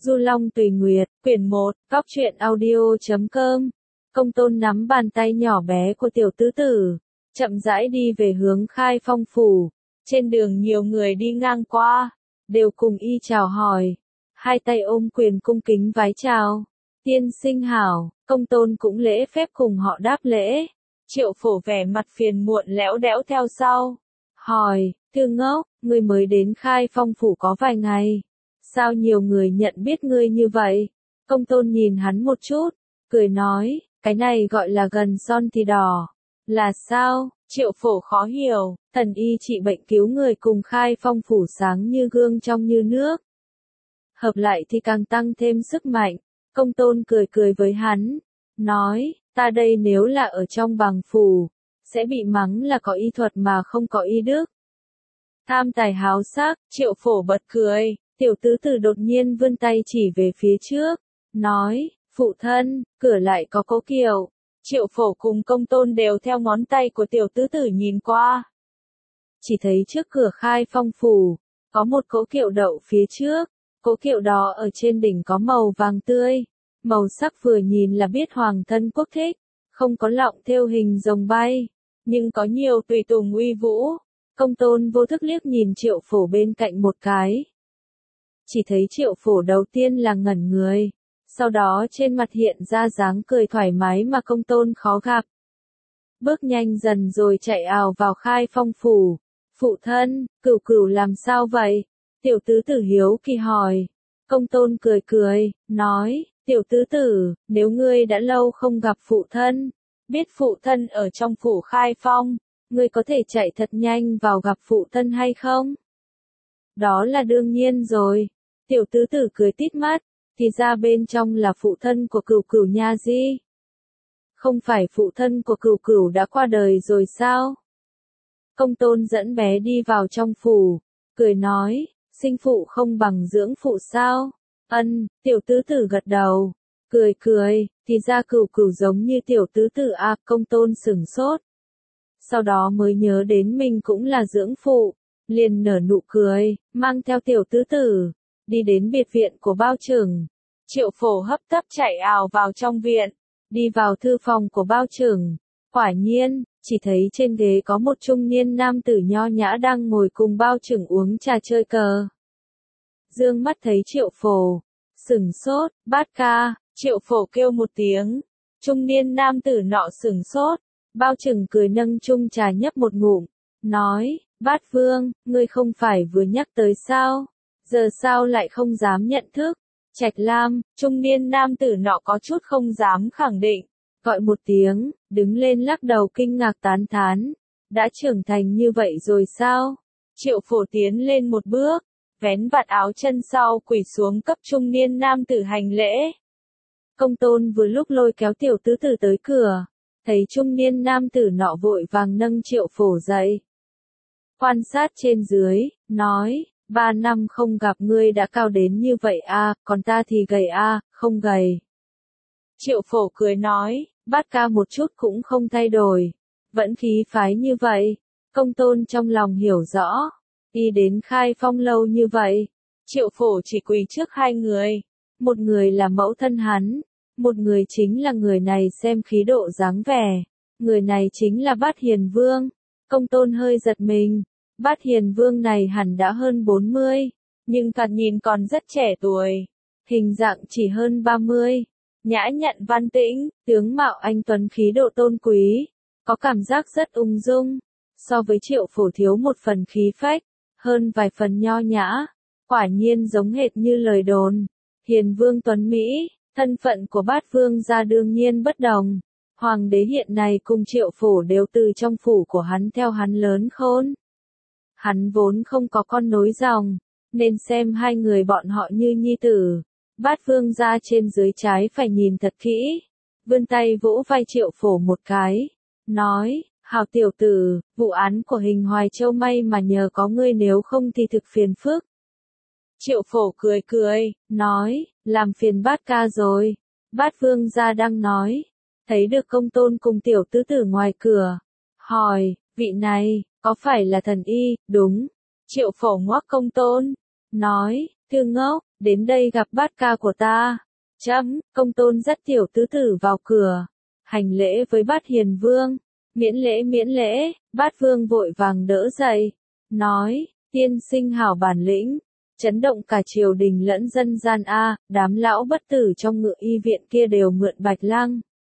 Du Long Tùy Nguyệt, quyển 1, góc truyện audio.com. Công Tôn nắm bàn tay nhỏ bé của tiểu tứ tử, chậm rãi đi về hướng Khai Phong phủ. Trên đường nhiều người đi ngang qua, đều cùng y chào hỏi, hai tay ôm quyền cung kính vái chào. Tiên sinh hảo, Công Tôn cũng lễ phép cùng họ đáp lễ. Triệu Phổ vẻ mặt phiền muộn lẽo đẽo theo sau, hỏi, Thư Ngốc, ngươi mới đến Khai Phong phủ có vài ngày, sao nhiều người nhận biết ngươi như vậy? Công Tôn nhìn hắn một chút, cười nói, cái này gọi là gần son thì đỏ. Là sao? Triệu Phổ khó hiểu, thần y trị bệnh cứu người cùng Khai Phong phủ sáng như gương trong như nước. Hợp lại thì càng tăng thêm sức mạnh. Công Tôn cười cười với hắn, nói, ta đây nếu là ở trong bằng phủ, sẽ bị mắng là có y thuật mà không có y đức. Tham tài háo sắc, Triệu Phổ bật cười, tiểu tứ tử đột nhiên vươn tay chỉ về phía trước, nói, phụ thân, cửa lại có cố kiệu. Triệu Phổ cùng Công Tôn đều theo ngón tay của tiểu tứ tử nhìn qua. Chỉ thấy trước cửa Khai Phong phủ, có một cỗ kiệu đậu phía trước, cỗ kiệu đó ở trên đỉnh có màu vàng tươi, màu sắc vừa nhìn là biết hoàng thân quốc thích, không có lọng thêu hình rồng bay, nhưng có nhiều tùy tùng uy vũ. Công Tôn vô thức liếc nhìn Triệu Phổ bên cạnh một cái. Chỉ thấy Triệu Phổ đầu tiên là ngẩn người, sau đó trên mặt hiện ra dáng cười thoải mái mà Công Tôn khó gặp. Bước nhanh dần rồi chạy ào vào Khai Phong phủ. Phụ thân, Cửu Cửu làm sao vậy? Tiểu tứ tử hiếu kỳ hỏi. Công Tôn cười cười, nói, tiểu tứ tử, nếu ngươi đã lâu không gặp phụ thân, biết phụ thân ở trong phủ Khai Phong, ngươi có thể chạy thật nhanh vào gặp phụ thân hay không? Đó là đương nhiên rồi. Tiểu tứ tử cười tít mắt, thì ra bên trong là phụ thân của Cửu Cửu nha di. Không phải phụ thân của Cửu Cửu đã qua đời rồi sao? Công Tôn dẫn bé đi vào trong phủ, cười nói, sinh phụ không bằng dưỡng phụ sao? Tiểu tứ tử gật đầu, cười cười, thì ra Cửu Cửu giống như tiểu tứ tử à, Công Tôn sửng sốt. Sau đó mới nhớ đến mình cũng là dưỡng phụ, liền nở nụ cười, mang theo tiểu tứ tử, đi đến biệt viện của Bao Trưởng. Triệu Phổ hấp tấp chạy ào vào trong viện, đi vào thư phòng của Bao Trưởng. Quả nhiên, chỉ thấy trên ghế có một trung niên nam tử nho nhã đang ngồi cùng Bao Trưởng uống trà chơi cờ. Dương mắt thấy Triệu Phổ, sửng sốt, Bát ca. Triệu Phổ kêu một tiếng, trung niên nam tử nọ sửng sốt. Bao Trưởng cười nâng chung trà nhấp một ngụm, nói, Bát Vương, ngươi không phải vừa nhắc tới sao? Giờ sao lại không dám nhận thức? Trạch Lam, trung niên nam tử nọ có chút không dám khẳng định, gọi một tiếng, đứng lên lắc đầu kinh ngạc tán thán, đã trưởng thành như vậy rồi sao? Triệu Phổ tiến lên một bước, vén vạt áo chân sau quỳ xuống cấp trung niên nam tử hành lễ. Công Tôn vừa lúc lôi kéo tiểu tứ tử tới cửa, thấy trung niên nam tử nọ vội vàng nâng Triệu Phổ dậy. Quan sát trên dưới, nói, 3 năm không gặp ngươi đã cao đến như vậy à, còn ta thì gầy à, không gầy. Triệu Phổ cười nói, Bát ca một chút cũng không thay đổi, vẫn khí phái như vậy. Công Tôn trong lòng hiểu rõ, đi đến Khai Phong lâu như vậy. Triệu Phổ chỉ quỳ trước hai người, một người là mẫu thân hắn, một người chính là người này xem khí độ dáng vẻ, người này chính là Bát Hiền Vương. Công Tôn hơi giật mình. Bát Hiền Vương này hẳn đã hơn 40, nhưng thoạt nhìn còn rất trẻ tuổi, hình dạng chỉ hơn 30, nhã nhặn văn tĩnh, tướng mạo anh tuấn khí độ tôn quý, có cảm giác rất ung dung, so với Triệu Phổ thiếu một phần khí phách, hơn vài phần nho nhã, quả nhiên giống hệt như lời đồn. Hiền Vương tuấn Mỹ, thân phận của Bát Vương gia đương nhiên bất đồng, hoàng đế hiện nay cùng Triệu Phổ đều từ trong phủ của hắn theo hắn lớn khôn. Hắn vốn không có con nối dòng, nên xem hai người bọn họ như nhi tử. Bát Vương gia trên dưới trái phải nhìn thật kỹ, vươn tay vỗ vai Triệu Phổ một cái, nói, hảo tiểu tử, vụ án của Hình Hoài Châu may mà nhờ có ngươi, nếu không thì thực phiền phức. Triệu Phổ cười cười, nói, làm phiền Bát ca rồi. Bát Vương gia đang nói, thấy được Công Tôn cùng tiểu tứ tử ngoài cửa, hỏi, vị này, có phải là thần y? Đúng. Triệu Phổ ngoắc Công Tôn, nói, Thư Ngốc, đến đây gặp bát ca của ta. Công tôn dắt tiểu tứ tử vào cửa, hành lễ với bát hiền vương. Miễn lễ, bát vương vội vàng đỡ dậy, nói, tiên sinh hảo bản lĩnh, chấn động cả triều đình lẫn dân gian a, đám lão bất tử trong ngự y viện kia đều mượn bạch lăng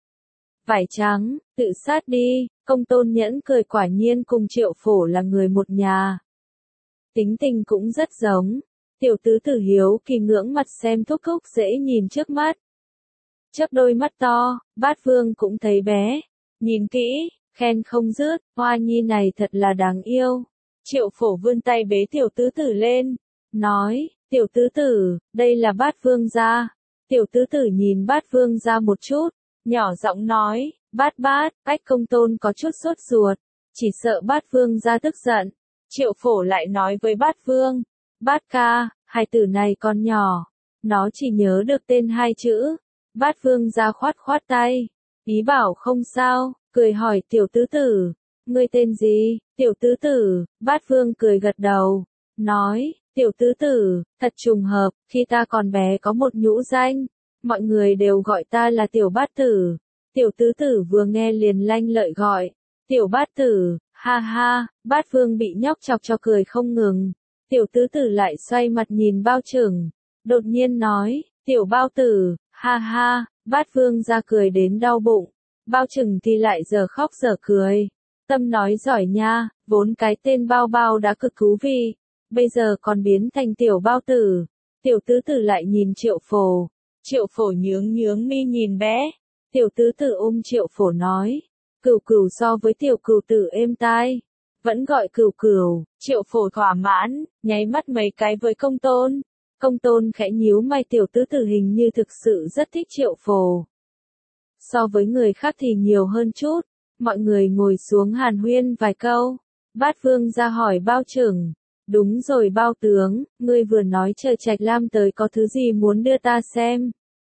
vải trắng, tự sát đi. Công tôn nhẫn cười, quả nhiên cùng Triệu Phổ là người một nhà. Tính tình cũng rất giống. Tiểu tứ tử hiếu kỳ ngưỡng mặt xem thúc thúc dễ nhìn trước mắt. Chớp đôi mắt to, bát vương cũng thấy bé. Nhìn kỹ, khen không dứt, hoa nhi này thật là đáng yêu. Triệu Phổ vươn tay bế tiểu tứ tử lên, nói, tiểu tứ tử, đây là bát vương gia. Tiểu tứ tử nhìn bát vương gia một chút, nhỏ giọng nói, bát, Bách Công tôn có chút sốt ruột, chỉ sợ bát vương gia tức giận. Triệu Phổ lại nói với bát vương, bát ca, hai tử này còn nhỏ, nó chỉ nhớ được tên hai chữ. Bát vương gia khoát tay, ý bảo không sao, cười hỏi tiểu tứ tử, ngươi tên gì? Tiểu tứ tử, bát vương cười gật đầu, nói, tiểu tứ tử, thật trùng hợp, khi ta còn bé có một nhũ danh, mọi người đều gọi ta là tiểu bát tử. Tiểu tứ tử vừa nghe liền lanh lợi gọi, tiểu bát tử, ha ha, bát vương bị nhóc chọc cho cười không ngừng. Tiểu tứ tử lại xoay mặt nhìn bao trưởng, đột nhiên nói, tiểu bao tử, ha ha, bát vương ra cười đến đau bụng. Bao trưởng thì lại giờ khóc giờ cười. Tâm nói giỏi nha, vốn cái tên bao bao đã cực thú vị, bây giờ còn biến thành tiểu bao tử. Tiểu tứ tử lại nhìn Triệu Phổ. Triệu Phổ nhướng mi nhìn bé. Tiểu tứ tử ôm Triệu Phổ nói, cửu cửu so với tiểu cửu tử êm tai, vẫn gọi cửu cửu. Triệu Phổ thỏa mãn, nháy mắt mấy cái với công tôn. Công tôn khẽ nhíu mày, tiểu tứ tử hình như thực sự rất thích Triệu Phổ. So với người khác thì nhiều hơn chút. Mọi người ngồi xuống hàn huyên vài câu. Bát vương ra hỏi bao trưởng, đúng rồi bao tướng, ngươi vừa nói trời Trạch Lam tới có thứ gì muốn đưa ta xem.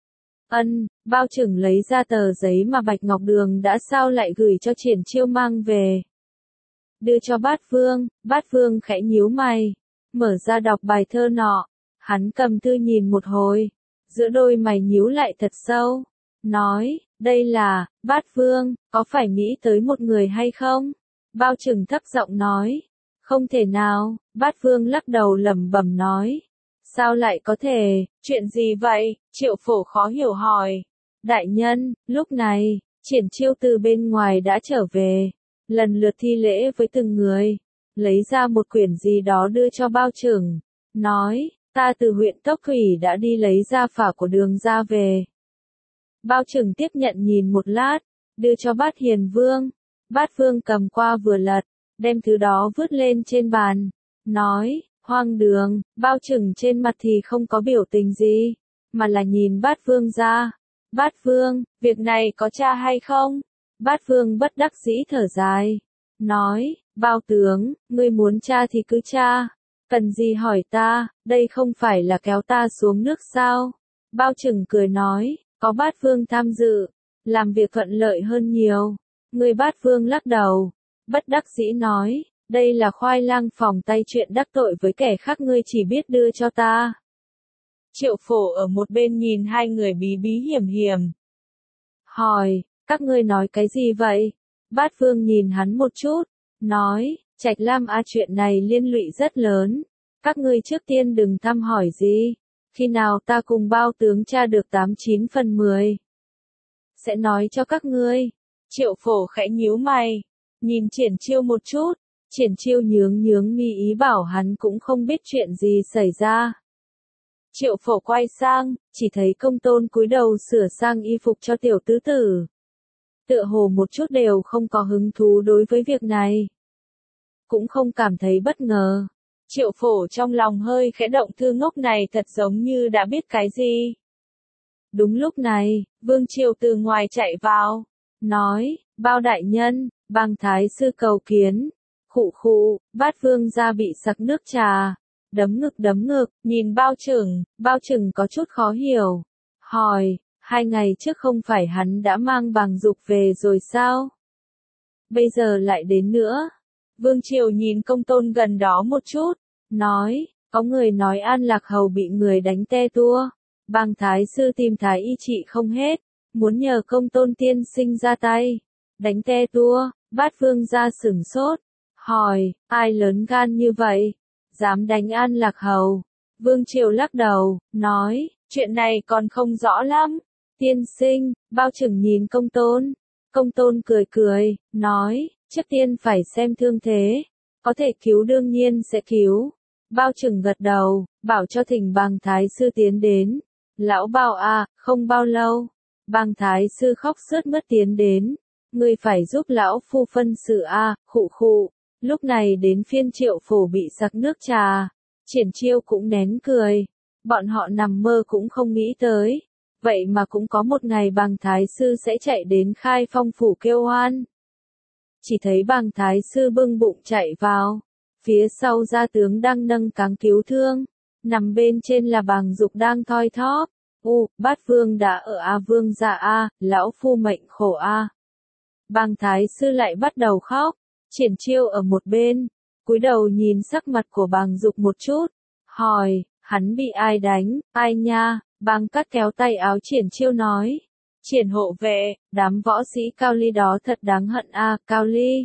Bao trưởng lấy ra tờ giấy mà Bạch Ngọc Đường đã sao lại gửi cho Triển Chiêu mang về. Đưa cho bát vương khẽ nhíu mày, mở ra đọc bài thơ nọ. Hắn cầm thư nhìn một hồi, giữa đôi mày nhíu lại thật sâu, nói, đây là, bát vương, có phải nghĩ tới một người hay không? Bao trưởng thấp giọng nói, không thể nào. Bát vương lắc đầu lẩm bẩm nói, sao lại có thể, chuyện gì vậy? Triệu Phổ khó hiểu hỏi. Đại nhân, lúc này, Triển Chiêu từ bên ngoài đã trở về, lần lượt thi lễ với từng người, lấy ra một quyển gì đó đưa cho bao trưởng, nói, ta từ huyện Tốc Thủy đã đi lấy gia phả của Đường gia về. Bao trưởng tiếp nhận nhìn một lát, đưa cho bát hiền vương. Bát vương cầm qua vừa lật, đem thứ đó vứt lên trên bàn, nói, hoang đường. Bao trưởng trên mặt thì không có biểu tình gì, mà là nhìn bát vương ra. Bát vương, việc này có tra hay không? Bát vương bất đắc dĩ thở dài, nói, bao tướng, ngươi muốn tra thì cứ tra, cần gì hỏi ta, đây không phải là kéo ta xuống nước sao? Bao trưởng cười nói, có bát vương tham dự, làm việc thuận lợi hơn nhiều. Người bát vương lắc đầu, bất đắc dĩ nói, đây là khoai lang phòng tay, chuyện đắc tội với kẻ khác ngươi chỉ biết đưa cho ta. Triệu Phổ ở một bên nhìn hai người bí bí hiểm, hỏi, các ngươi nói cái gì vậy? Bát vương nhìn hắn một chút, nói, Trạch Lam chuyện này liên lụy rất lớn, các ngươi trước tiên đừng thăm hỏi gì, khi nào ta cùng bao tướng tra được 89 phần 10, sẽ nói cho các ngươi. Triệu Phổ khẽ nhíu mày, nhìn Triển Chiêu một chút. Triển Chiêu nhướng mi ý bảo hắn cũng không biết chuyện gì xảy ra. Triệu Phổ quay sang, chỉ thấy công tôn cúi đầu sửa sang y phục cho tiểu tứ tử. Tựa hồ một chút đều không có hứng thú đối với việc này. Cũng không cảm thấy bất ngờ. Triệu Phổ trong lòng hơi khẽ động, thư ngốc này thật giống như đã biết cái gì. Đúng lúc này, Vương Triều từ ngoài chạy vào, nói, bao đại nhân, bang thái sư cầu kiến. Khụ, bát vương gia bị sặc nước trà, đấm ngực, nhìn bao trưởng có chút khó hiểu, hỏi, 2 ngày trước không phải hắn đã mang bàng dục về rồi sao? Bây giờ lại đến nữa. Vương Triều nhìn công tôn gần đó một chút, nói, Có người nói An Lạc Hầu bị người đánh te tua. Bàng thái sư tìm thái y trị không hết, muốn nhờ Công Tôn tiên sinh ra tay. Đánh te tua, Bát Vương gia sửng sốt. Hỏi, ai lớn gan như vậy? Dám đánh An Lạc Hầu? Vương Triều lắc đầu, nói, chuyện này còn không rõ lắm. Tiên sinh, Bao Chừng nhìn Công Tôn. Công Tôn cười cười, nói, trước tiên phải xem thương thế. Có thể cứu đương nhiên sẽ cứu. Bao Chừng gật đầu, bảo cho thỉnh Bàng thái sư tiến đến. Lão Bao à, không bao lâu. Bàng thái sư khóc sướt mướt tiến đến. Ngươi phải giúp lão phu phân sự a, khụ khụ. Lúc này đến phiên Triệu Phổ bị sặc nước trà. Triển Chiêu cũng nén cười. Bọn họ nằm mơ cũng không nghĩ tới. Vậy mà cũng có một ngày Bàng thái sư sẽ chạy đến Khai Phong phủ kêu oan. Chỉ thấy Bàng thái sư bưng bụng chạy vào. Phía sau gia tướng đang nâng cáng cứu thương. Nằm bên trên là Bàng Dục đang thoi thóp. Bát Vương đã ở a, Vương gia a, lão phu mệnh khổ a. Bàng thái sư lại bắt đầu khóc. Triển Chiêu ở một bên, cúi đầu nhìn sắc mặt của Bàng Dục một chút, hỏi, hắn bị ai đánh, ai nha? Bàng Cát kéo tay áo Triển Chiêu nói, Triển hộ vệ, đám võ sĩ Cao Ly đó thật đáng hận a, Cao Ly.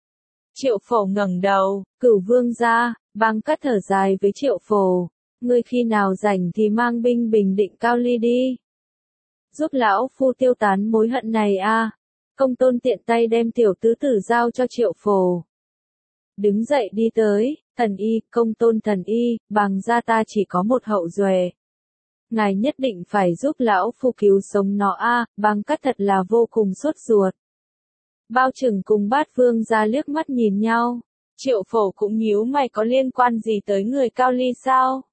Triệu Phổ ngẩng đầu, Cửu Vương gia. Bàng Cát thở dài với Triệu Phổ, ngươi khi nào rảnh thì mang binh bình định Cao Ly đi, giúp lão phu tiêu tán mối hận này a. Công Tôn tiện tay đem tiểu tứ tử giao cho Triệu Phổ. Đứng dậy đi tới, thần y, Công Tôn thần y, Bàng gia ta chỉ có một hậu duệ. Ngài nhất định phải giúp lão phu cứu sống nó a. Bàng Cát thật là vô cùng sốt ruột. Bao Chừng cùng Bát Vương gia liếc mắt nhìn nhau. Triệu Phổ cũng nhíu mày, có liên quan gì tới người Cao Ly sao?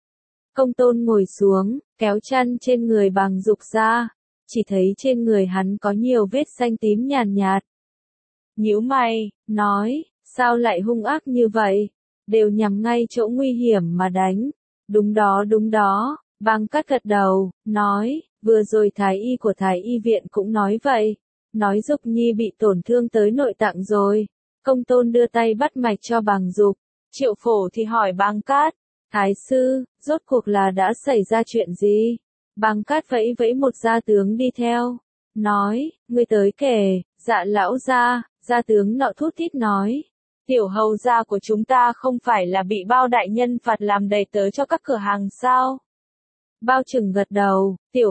Công Tôn ngồi xuống, kéo chăn trên người Bàng Dục ra. Chỉ thấy trên người hắn có nhiều vết xanh tím nhàn nhạt. Nhíu mày, nói, sao lại hung ác như vậy? Đều nhằm ngay chỗ nguy hiểm mà đánh. Đúng đó. Bàng Cát gật đầu, nói, vừa rồi thái y của thái y viện cũng nói vậy. Nói Dục Nhi bị tổn thương tới nội tạng rồi. Công Tôn đưa tay bắt mạch cho Bàng Dục. Triệu Phổ thì hỏi Bàng Cát, thái sư, rốt cuộc là đã xảy ra chuyện gì? Bàng Cát vẫy vẫy một gia tướng đi theo. Nói, ngươi tới kể, dạ lão gia tướng nọ thút thít nói. Tiểu hầu gia của chúng ta không phải là bị Bao đại nhân phạt làm đầy tớ cho các cửa hàng sao? Bao Chừng gật đầu, tiểu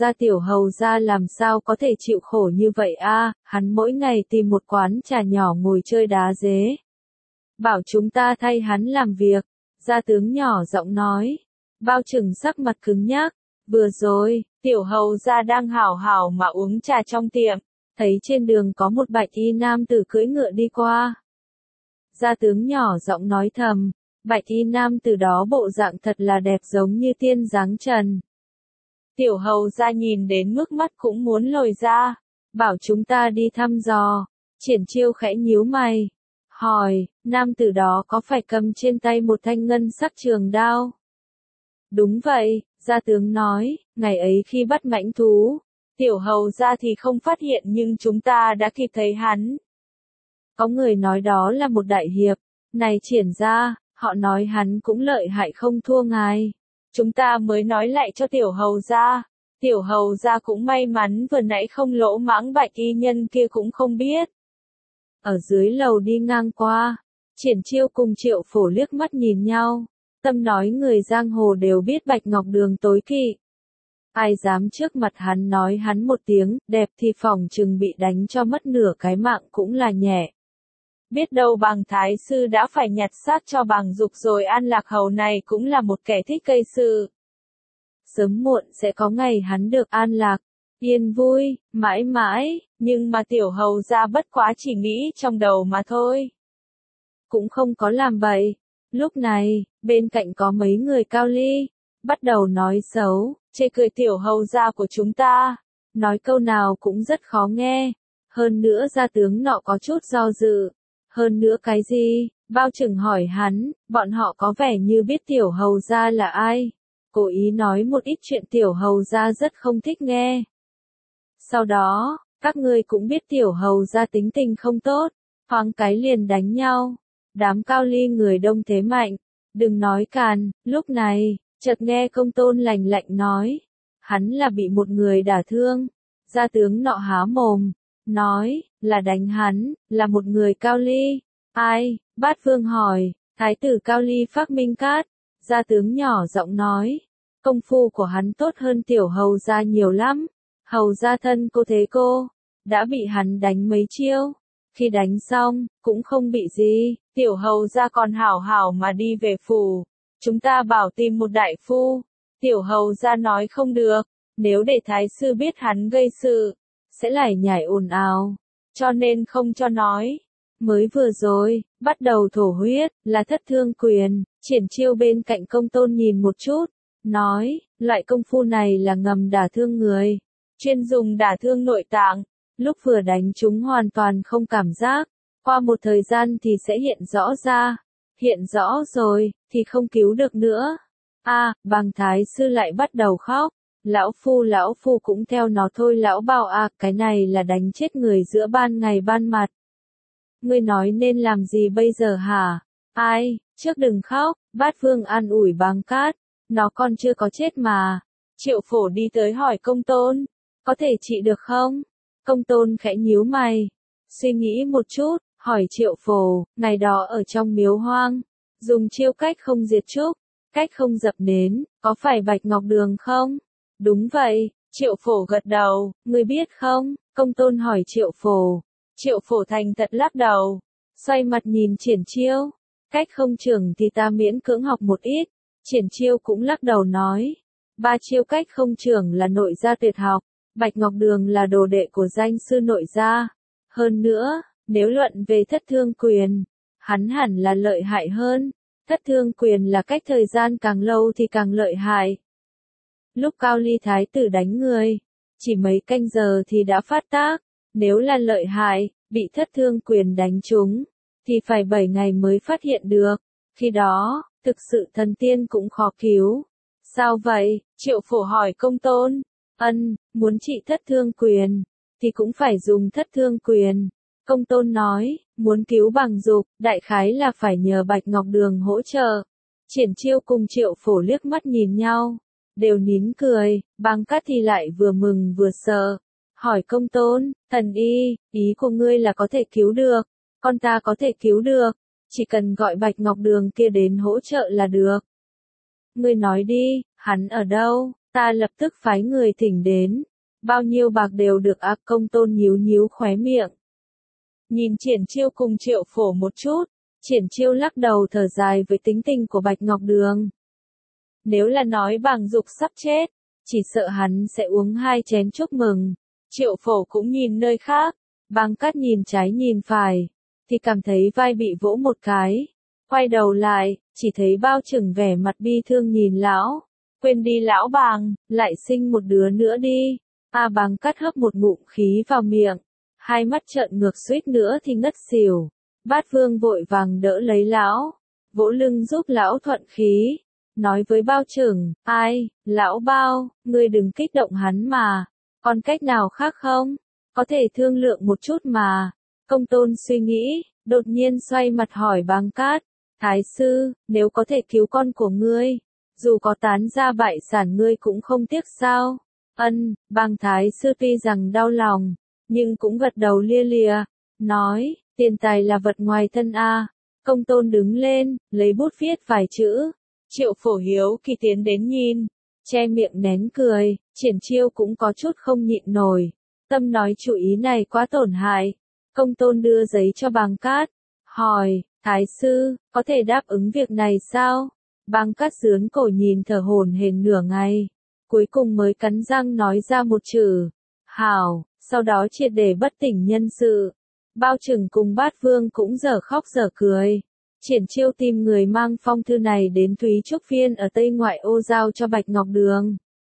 hầu gia làm sao có thể chịu khổ như vậy a, hắn mỗi ngày tìm một quán trà nhỏ ngồi chơi đá dế. Bảo chúng ta thay hắn làm việc, gia tướng nhỏ giọng nói. Bao Chừng sắc mặt cứng nhắc, vừa rồi, tiểu hầu gia đang hảo hảo mà uống trà trong tiệm, thấy trên đường có một bạch y nam tử cưỡi ngựa đi qua. Gia tướng nhỏ giọng nói thầm, bạch y nam tử đó bộ dạng thật là đẹp giống như tiên dáng trần. Tiểu hầu gia nhìn đến mức mắt cũng muốn lồi ra, bảo chúng ta đi thăm dò. Triển Chiêu khẽ nhíu mày, hỏi, nam tử đó có phải cầm trên tay một thanh ngân sắc trường đao? Đúng vậy, gia tướng nói, ngày ấy khi bắt mãnh thú, tiểu hầu gia thì không phát hiện nhưng chúng ta đã kịp thấy hắn. Có người nói đó là một đại hiệp, này Triển gia, họ nói hắn cũng lợi hại không thua ngài. Chúng ta mới nói lại cho tiểu hầu gia cũng may mắn vừa nãy không lỗ mãng, bạch y nhân kia cũng không biết. Ở dưới lầu đi ngang qua, Triển Chiêu cùng Triệu Phổ liếc mắt nhìn nhau. Tâm nói người giang hồ đều biết Bạch Ngọc Đường tối kỵ. Ai dám trước mặt hắn nói hắn một tiếng, đẹp thì phỏng chừng bị đánh cho mất nửa cái mạng cũng là nhẹ. Biết đâu Bàng thái sư đã phải nhặt xác cho Bàng Dục rồi, An Lạc Hầu này cũng là một kẻ thích gây sự. Sớm muộn sẽ có ngày hắn được an lạc, yên vui, mãi mãi, nhưng mà tiểu hầu gia bất quá chỉ nghĩ trong đầu mà thôi. Cũng không có làm bậy. Lúc này, bên cạnh có mấy người Cao Ly, bắt đầu nói xấu, chê cười tiểu hầu gia của chúng ta. Nói câu nào cũng rất khó nghe. Hơn nữa gia tướng nọ có chút do dự. Hơn nữa cái gì? Bao Chừng hỏi hắn, bọn họ có vẻ như biết tiểu hầu gia là ai. Cố ý nói một ít chuyện tiểu hầu gia rất không thích nghe. Sau đó, các ngươi cũng biết tiểu hầu gia tính tình không tốt, thoáng cái liền đánh nhau. Đám Cao Ly người đông thế mạnh, đừng nói càn, lúc này, chợt nghe Công Tôn lạnh lạnh nói, hắn là bị một người đả thương. Gia tướng nọ há mồm, nói, là đánh hắn, là một người Cao Ly. Ai? Bát Vương hỏi, thái tử Cao Ly Phác Minh Cát. Gia tướng nhỏ giọng nói, công phu của hắn tốt hơn tiểu hầu gia nhiều lắm. Hầu gia thân cô thế cô, đã bị hắn đánh mấy chiêu. Khi đánh xong, cũng không bị gì, tiểu hầu gia còn hảo hảo mà đi về phủ. Chúng ta bảo tìm một đại phu. Tiểu hầu gia nói không được, nếu để thái sư biết hắn gây sự, sẽ lải nhải ồn ào, cho nên không cho nói. Mới vừa rồi, bắt đầu thổ huyết, là Thất Thương Quyền. Triển Chiêu bên cạnh Công Tôn nhìn một chút, nói, loại công phu này là ngầm đả thương người, chuyên dùng đả thương nội tạng. Lúc vừa đánh chúng hoàn toàn không cảm giác, qua một thời gian thì sẽ hiện rõ ra. Hiện rõ rồi, thì không cứu được nữa. Bàng thái sư lại bắt đầu khóc. Lão phu cũng theo nó thôi lão bảo cái này là đánh chết người giữa ban ngày ban mặt. Ngươi nói nên làm gì bây giờ hả? Ai, trước đừng khóc, Bát Vương an ủi Bàng Cát, nó còn chưa có chết mà. Triệu Phổ đi tới hỏi Công Tôn, có thể trị được không? Công Tôn khẽ nhíu mày, suy nghĩ một chút, hỏi Triệu Phổ, ngày đó ở trong miếu hoang, dùng chiêu cách không diệt trúc, cách không dập nến, có phải Bạch Ngọc Đường không? Đúng vậy, Triệu Phổ gật đầu, ngươi biết không? Công Tôn hỏi Triệu Phổ. Triệu Phổ thành thật lắc đầu, xoay mặt nhìn Triển Chiêu, cách không trưởng thì ta miễn cưỡng học một ít. Triển Chiêu cũng lắc đầu nói, 3 chiêu cách không trưởng là nội gia tuyệt học, Bạch Ngọc Đường là đồ đệ của danh sư nội gia. Hơn nữa, nếu luận về Thất Thương Quyền, hắn hẳn là lợi hại hơn. Thất Thương Quyền là cách thời gian càng lâu thì càng lợi hại. Lúc Cao Ly Thái tử đánh người, chỉ mấy canh giờ thì đã phát tác. Nếu là lợi hại, bị Thất Thương Quyền đánh trúng, thì phải 7 ngày mới phát hiện được. Khi đó, thực sự thần tiên cũng khó cứu. Sao vậy? Triệu Phổ hỏi Công Tôn. Muốn trị Thất Thương Quyền, thì cũng phải dùng Thất Thương Quyền. Công Tôn nói, muốn cứu Bằng Dục, đại khái là phải nhờ Bạch Ngọc Đường hỗ trợ. Triển Chiêu cùng Triệu Phổ liếc mắt nhìn nhau, đều nín cười, Bàng Cát thì lại vừa mừng vừa sợ. Hỏi Công Tôn, thần ý của ngươi là có thể cứu được, con ta có thể cứu được, chỉ cần gọi Bạch Ngọc Đường kia đến hỗ trợ là được. Ngươi nói đi, hắn ở đâu, ta lập tức phái người thỉnh đến, bao nhiêu bạc đều được Công Tôn nhíu nhíu khóe miệng. Nhìn Triển Chiêu cùng Triệu Phổ một chút, Triển Chiêu lắc đầu thở dài với tính tình của Bạch Ngọc Đường. Nếu là nói Bàng Dục sắp chết, chỉ sợ hắn sẽ uống 2 chén chúc mừng. Triệu Phổ cũng nhìn nơi khác, Bàng Cát nhìn trái nhìn phải, thì cảm thấy vai bị vỗ một cái. Quay đầu lại, chỉ thấy Bao Trừng vẻ mặt bi thương nhìn lão. Quên đi lão Bàng, lại sinh một đứa nữa đi. Bàng Cát hấp một ngụm khí vào miệng, hai mắt trợn ngược suýt nữa thì ngất xỉu. Bát Vương vội vàng đỡ lấy lão, vỗ lưng giúp lão thuận khí. Nói với Bao Trừng, lão Bao, ngươi đừng kích động hắn mà. Còn cách nào khác không? Có thể thương lượng một chút mà. Công Tôn suy nghĩ, đột nhiên xoay mặt hỏi Bàng Cát. Thái sư, nếu có thể cứu con của ngươi, dù có tán ra bại sản ngươi cũng không tiếc sao? Bàng thái sư tuy rằng đau lòng, nhưng cũng gật đầu lia lịa, nói, tiền tài là vật ngoài thân Công Tôn đứng lên, lấy bút viết vài chữ. Triệu Phổ hiếu kỳ tiến đến nhìn, che miệng nén cười. Triển Chiêu cũng có chút không nhịn nổi, tâm nói chủ ý này quá tổn hại. Công Tôn đưa giấy cho Bàng Cát, hỏi, thái sư, có thể đáp ứng việc này sao? Bàng Cát sướn cổ nhìn thở hổn hển nửa ngày, cuối cùng mới cắn răng nói ra một chữ, hảo, sau đó triệt để bất tỉnh nhân sự. Bao Trừng cùng Bát Vương cũng dở khóc dở cười. Triển Chiêu tìm người mang phong thư này đến Thúy Trúc Viên ở Tây Ngoại ô giao cho Bạch Ngọc Đường.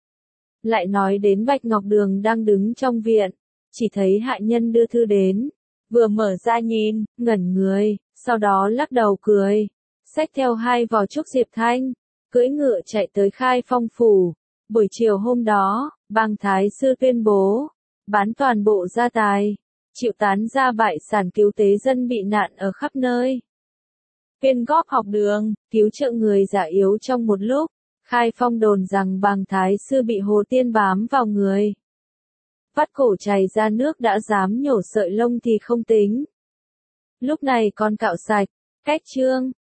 Lại nói đến Bạch Ngọc Đường đang đứng trong viện, chỉ thấy hạ nhân đưa thư đến, vừa mở ra nhìn, ngẩn người, sau đó lắc đầu cười, xách theo 2 vò trúc diệp thanh, cưỡi ngựa chạy tới Khai Phong phủ. Buổi chiều hôm đó, Bàng thái sư tuyên bố, bán toàn bộ gia tài, chịu tán gia bại sản cứu tế dân bị nạn ở khắp nơi. quyên góp học đường, cứu trợ người già yếu trong một lúc. Khai Phong đồn rằng Bàng Thái Sư bị Hồ Tiên bám vào người. Vắt cổ chảy ra nước đã dám nhổ sợi lông thì không tính. Lúc này con cạo sạch, cách chương.